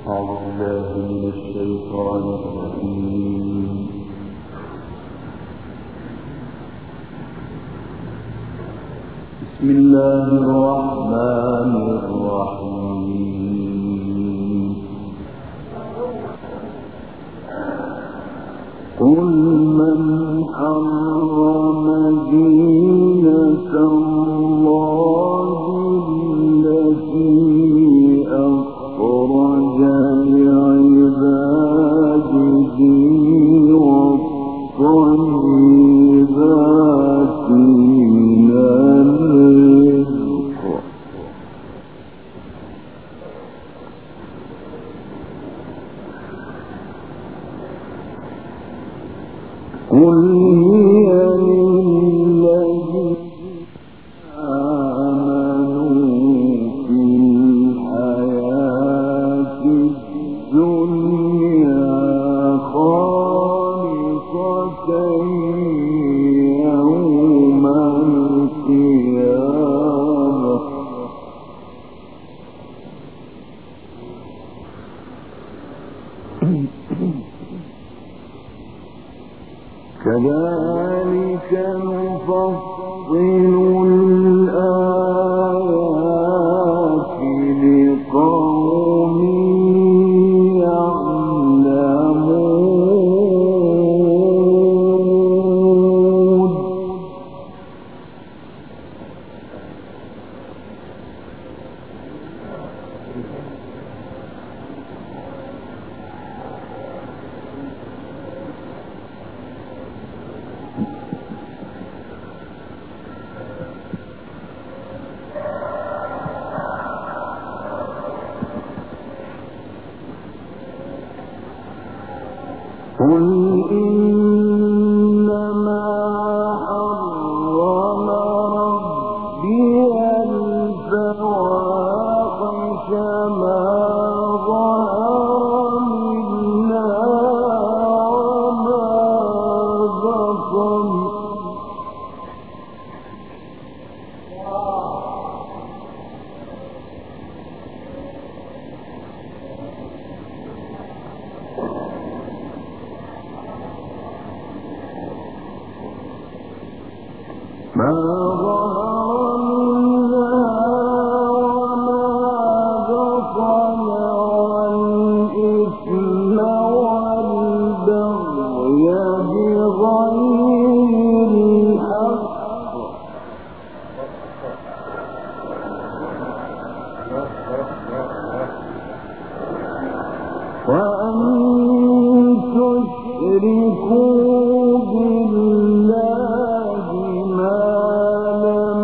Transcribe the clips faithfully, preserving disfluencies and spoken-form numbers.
أعوذ بالله من الشيطان الرجيم. بسم الله الرحمن الرحيم. قل من حرم زينة الله التي أخرج لعباده والطيبات من الرزق قل هي للذين آمنوا في الحياة الدنيا خالصة يوم القيامة كذلك نفصل الآيات لقوم يعلمون. قل إنما حرم ربي الفواحش ما ظهر منها وما بطن ما ظهر منها وما بطن والإثم والبغي بغير الحق وأن تشركوا بالله ما لم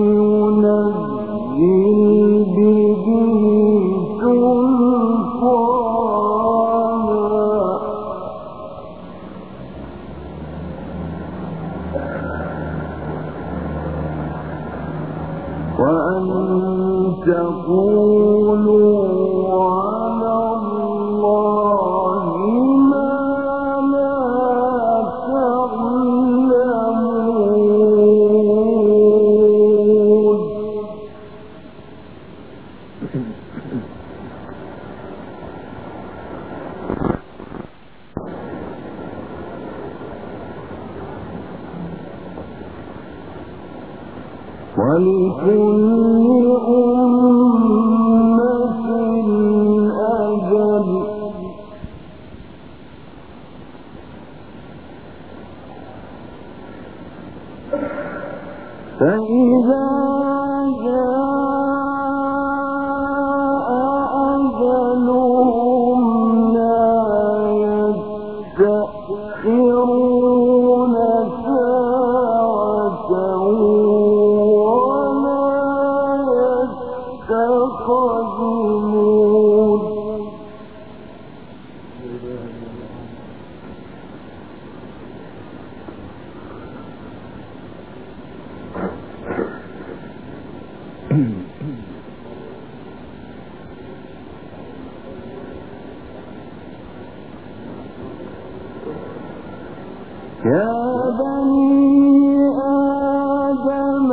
ينزل به سلطانا وأن تقولوا على الله ما لا تعلمون. ولكل أمة أجل فإذا جاء أجلهم لا يستأخرون ساعة ولا يستقدمون. يا بني آدم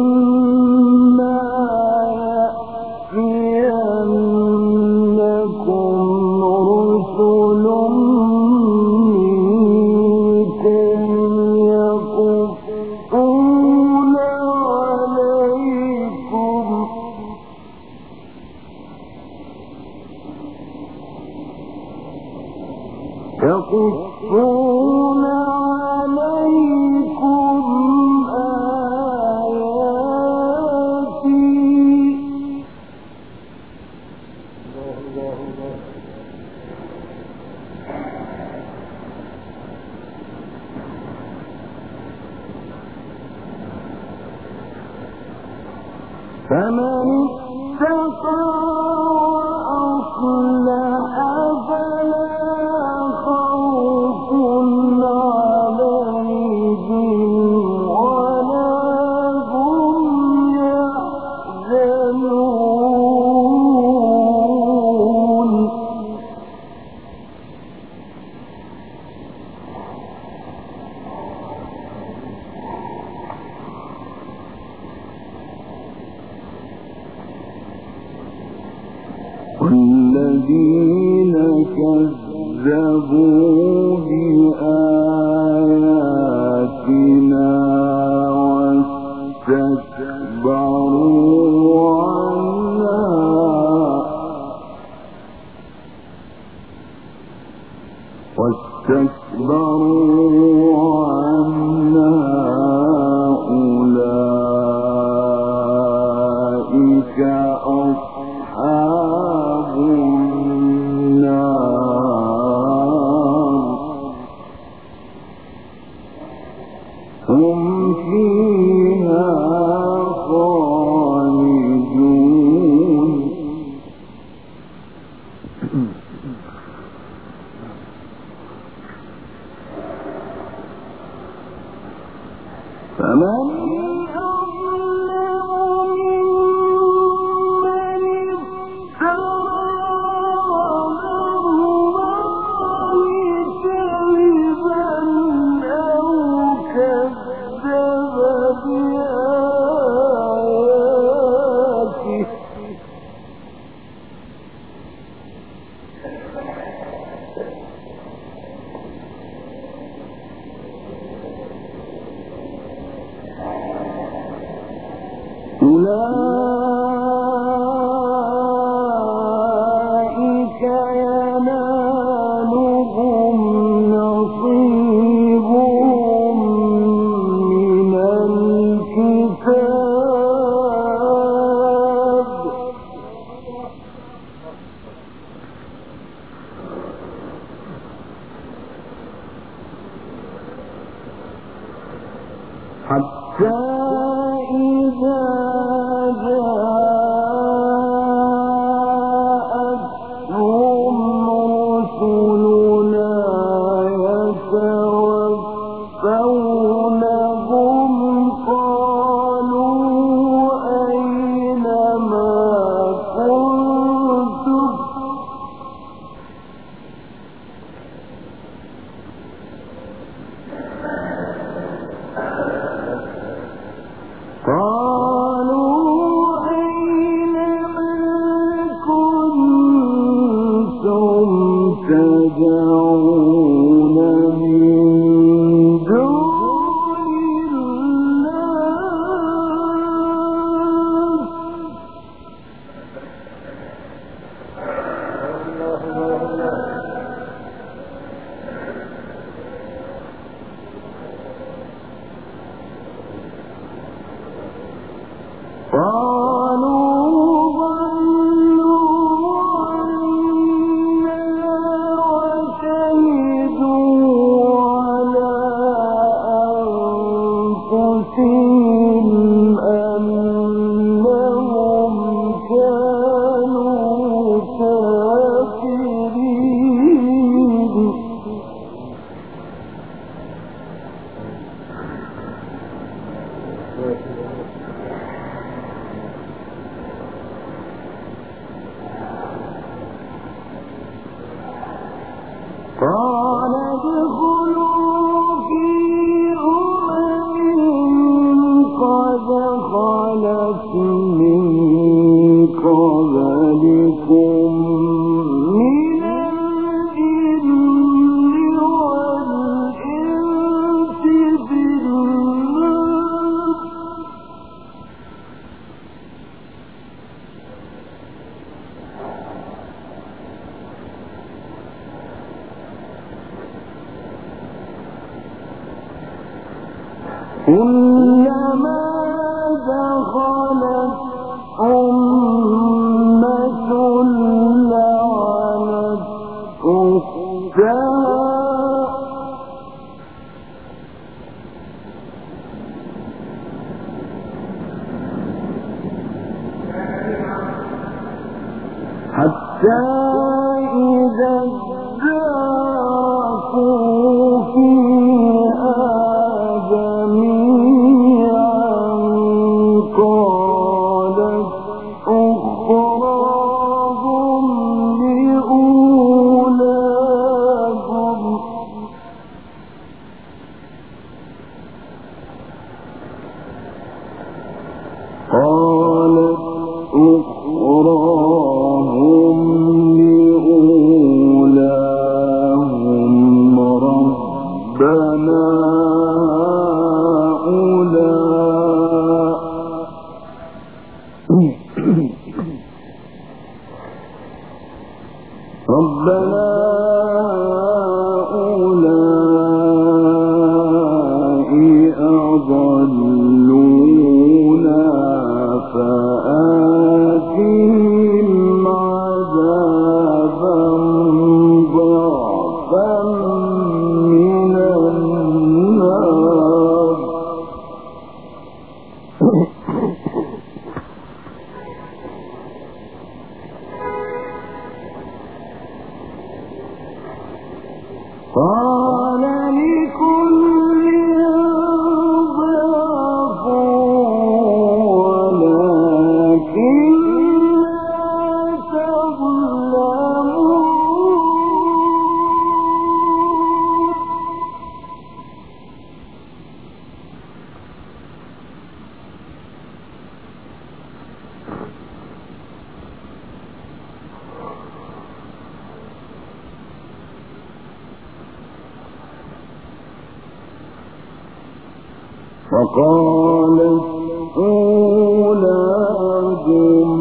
إما يأتينكم يقصون عليكم آياتي فمن اتقى وأصلح فلا خوف عليهم ولا هم يحزنون والذين كذبوا بآياتنا واستكبروا عنها واستكبروا عنها أولئك أصحاب النار هم فيها خالدون فمن أولئك ينالهم نصيبهم من الكتاب حتى إذا جاءتهم رسلنا يتوفونهم قالوا أين ما كنتم تدعون من دون الله قالوا قال ادخلوا في أمم قد خلت من قبلكم من الجن والإنس في النار كلما دخلت أمة لعنت أختها حتى إذا اداركوا فيها جميعا قالت أخراهم لأولاهم قالت أخراهم لأولاهم ربنا ربنا هؤلاء أضلونا فآتهم عذابا ضعفا من النار قال لكل ضعف ولكن لا تظلمون وقالت أولاهم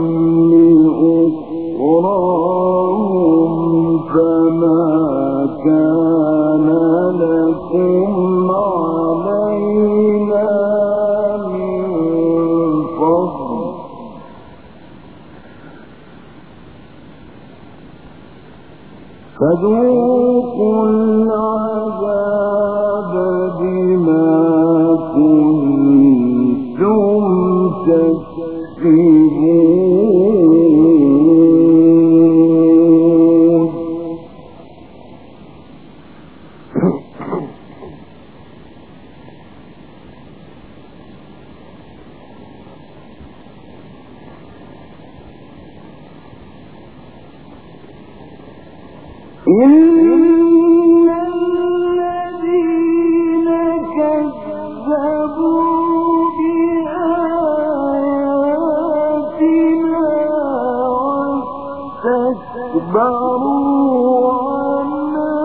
لأخراهم فما كان لكم علينا من فضل فذوقوا العذاب بما كنتم تكسبون إن الذين كذبوا واستكبروا عنها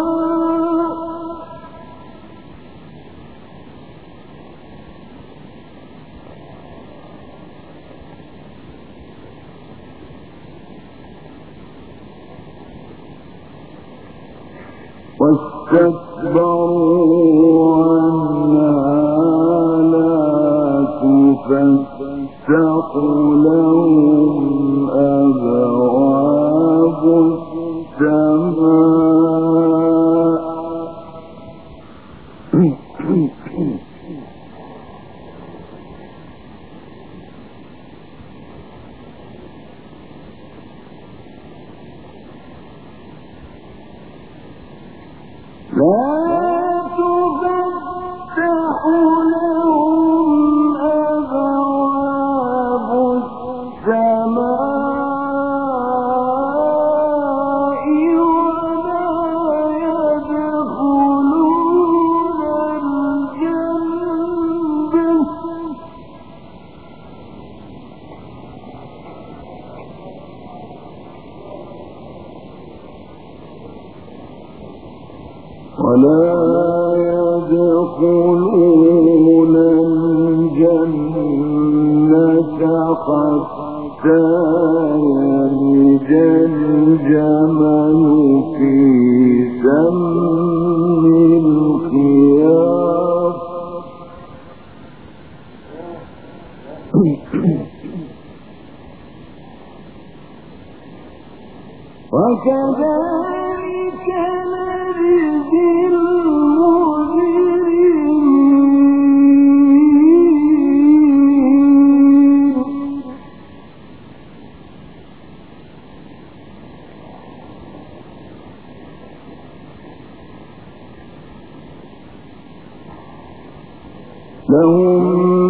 واستكبروا عنها لا تفتح لهم أبواب السماء لا تفتح لهم أبواب السماء ولا يدخلون الجنة ولا يدخلون الجنة حتى يلج الجمل في سم الخياط وكذلك نجزي المجرمين لهم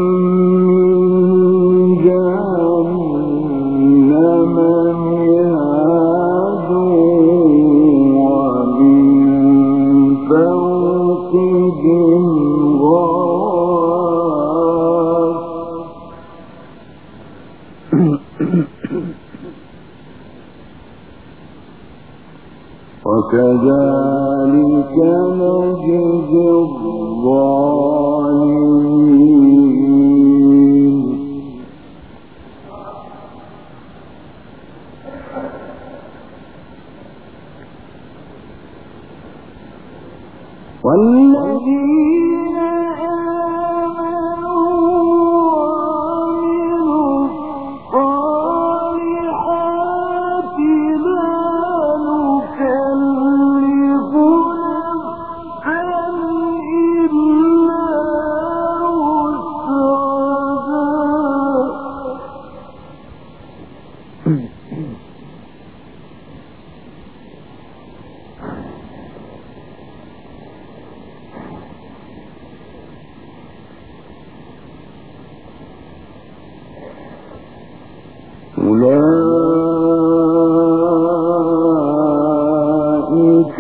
وكذلك نجزي الظالمين والذين آمنوا وعملوا الصالحات لا نكلف نفسا إلا وسعها أولئك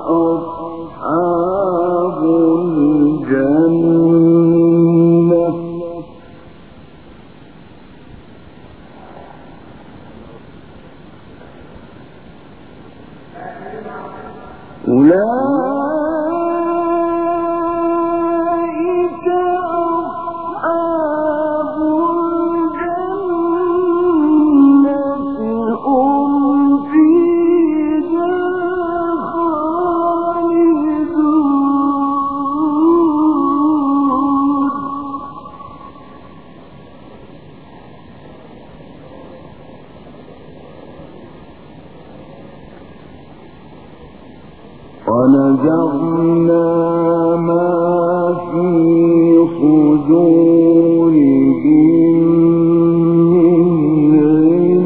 أصحاب الجنة أولئك أصحاب الجنة هم فيها خالدون ونزعنا ما في صدورهم من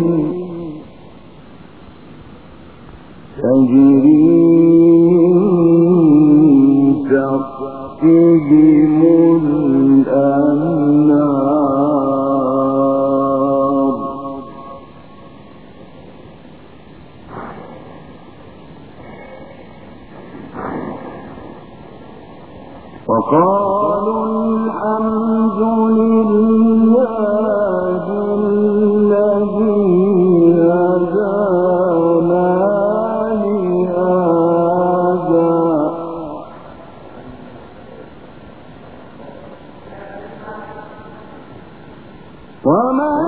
غل تجري من تحتهم الأنهار وقالوا الحمد لله الذي هدانا لهذا وما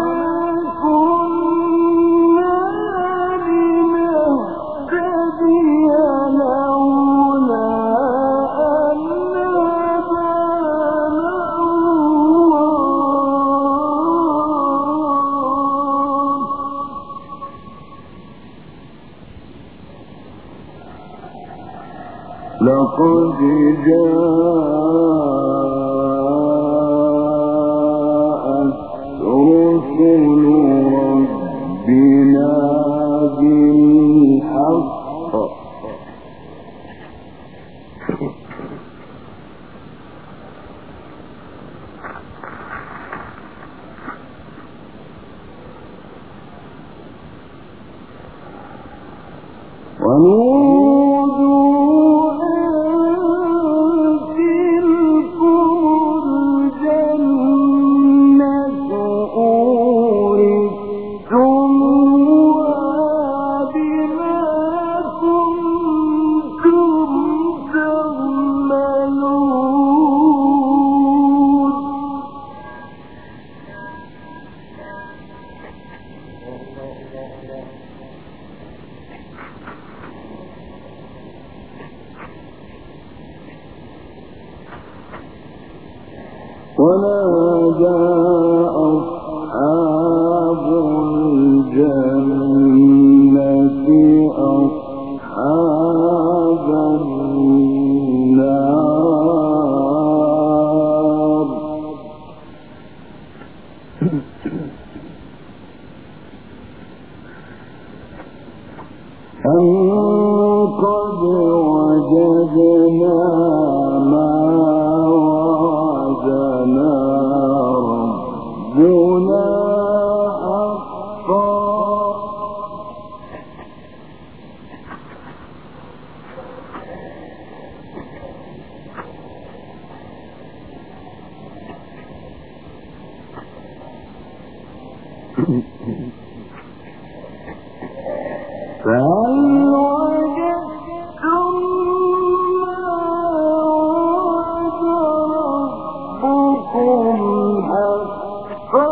كنا لنهتدي لولا أن هدانا الله لقد جاءت رسل ربنا بالحق ونودوا أن تلكم الجنة أورثتموها بما كنتم تعملون ونادى أصحاب الجنة أن قد وجدنا ما وعدنا ربنا حقا فهل وجدتم ما وعد ربكم حقا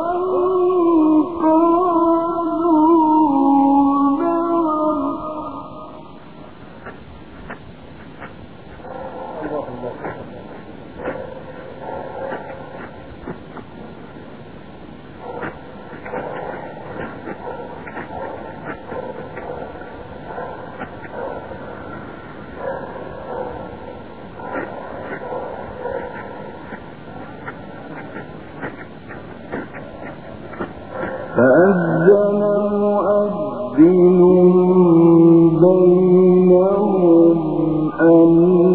قالوا نعم فأذن مؤذن بينهم أن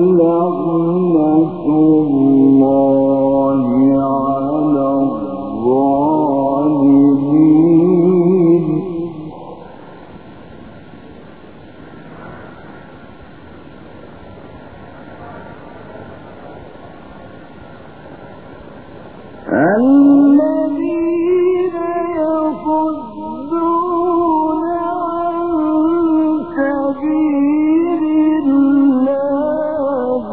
لعنة الله على الظالمين الذين يصدون عن سبيل الله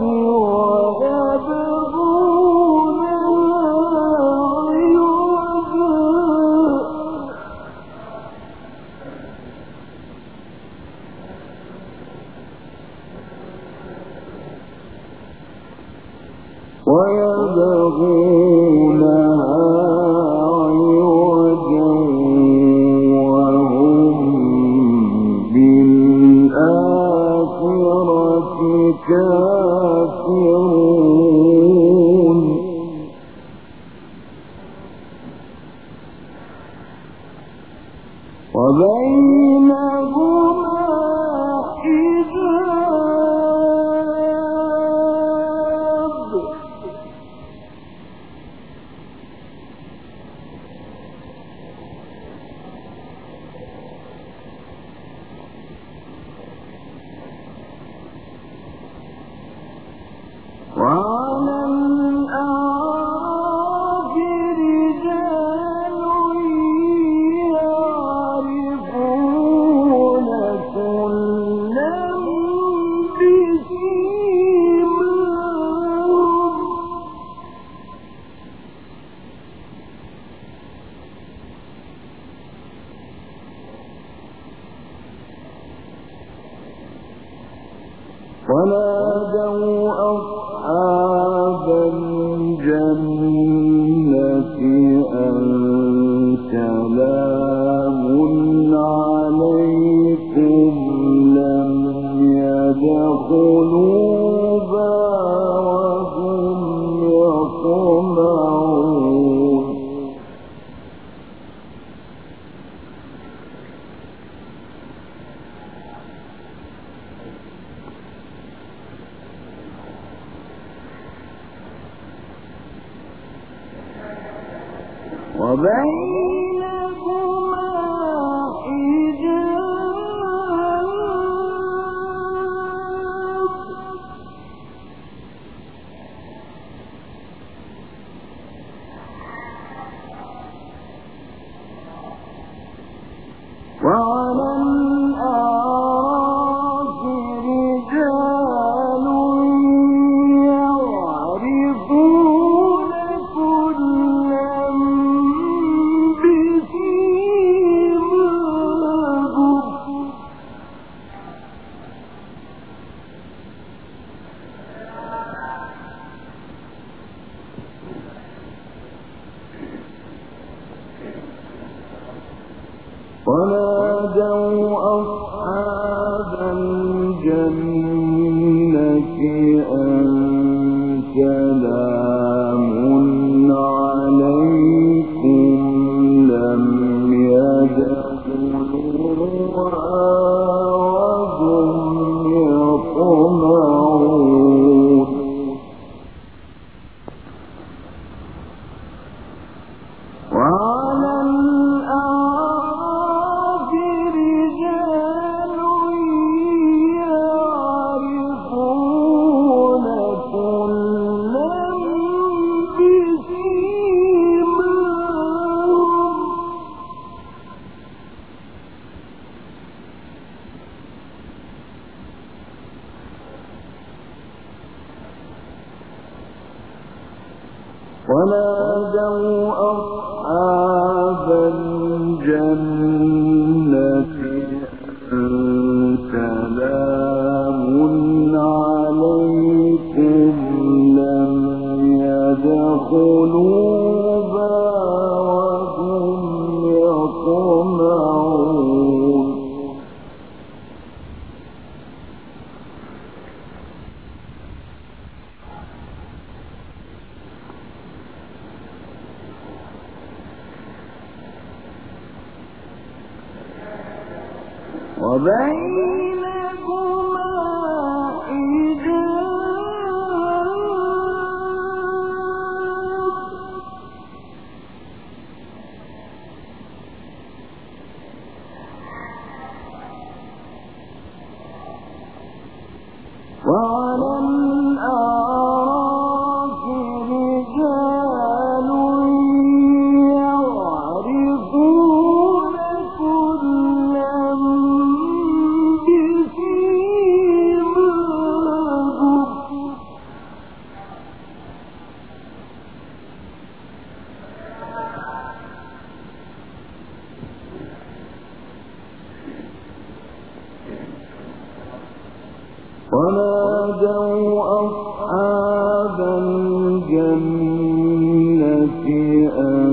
ويبغونها عوجا وهم بالآخرة كافرون وبينهما حجاب وعلى الأعراف رجال يعرفون كلا بسيماهم ونادوا أصحاب الجنة أن سلام عليكم لم يدخلوها وهم يطمعون وبينهما حجاب وعلى الأعراف رجال يعرفون كلا بسيماهم ونادوا أصحاب الجنة أن سلام عليكم لم يدخلوها ونادوا أصحاب الجنة أن سلام عليكم لم يدخلوها وهم يطمعون وبينهما وعلى الأعراف رجال يعرفون كلا بسيماهم ونادوا أصحاب الجنة أن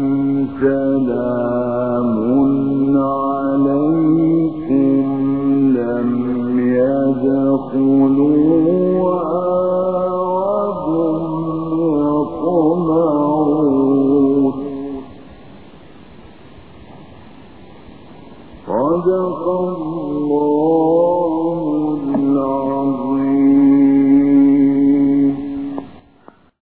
سلام عليكم لم يدخلوها وهم يطمعون صدق الله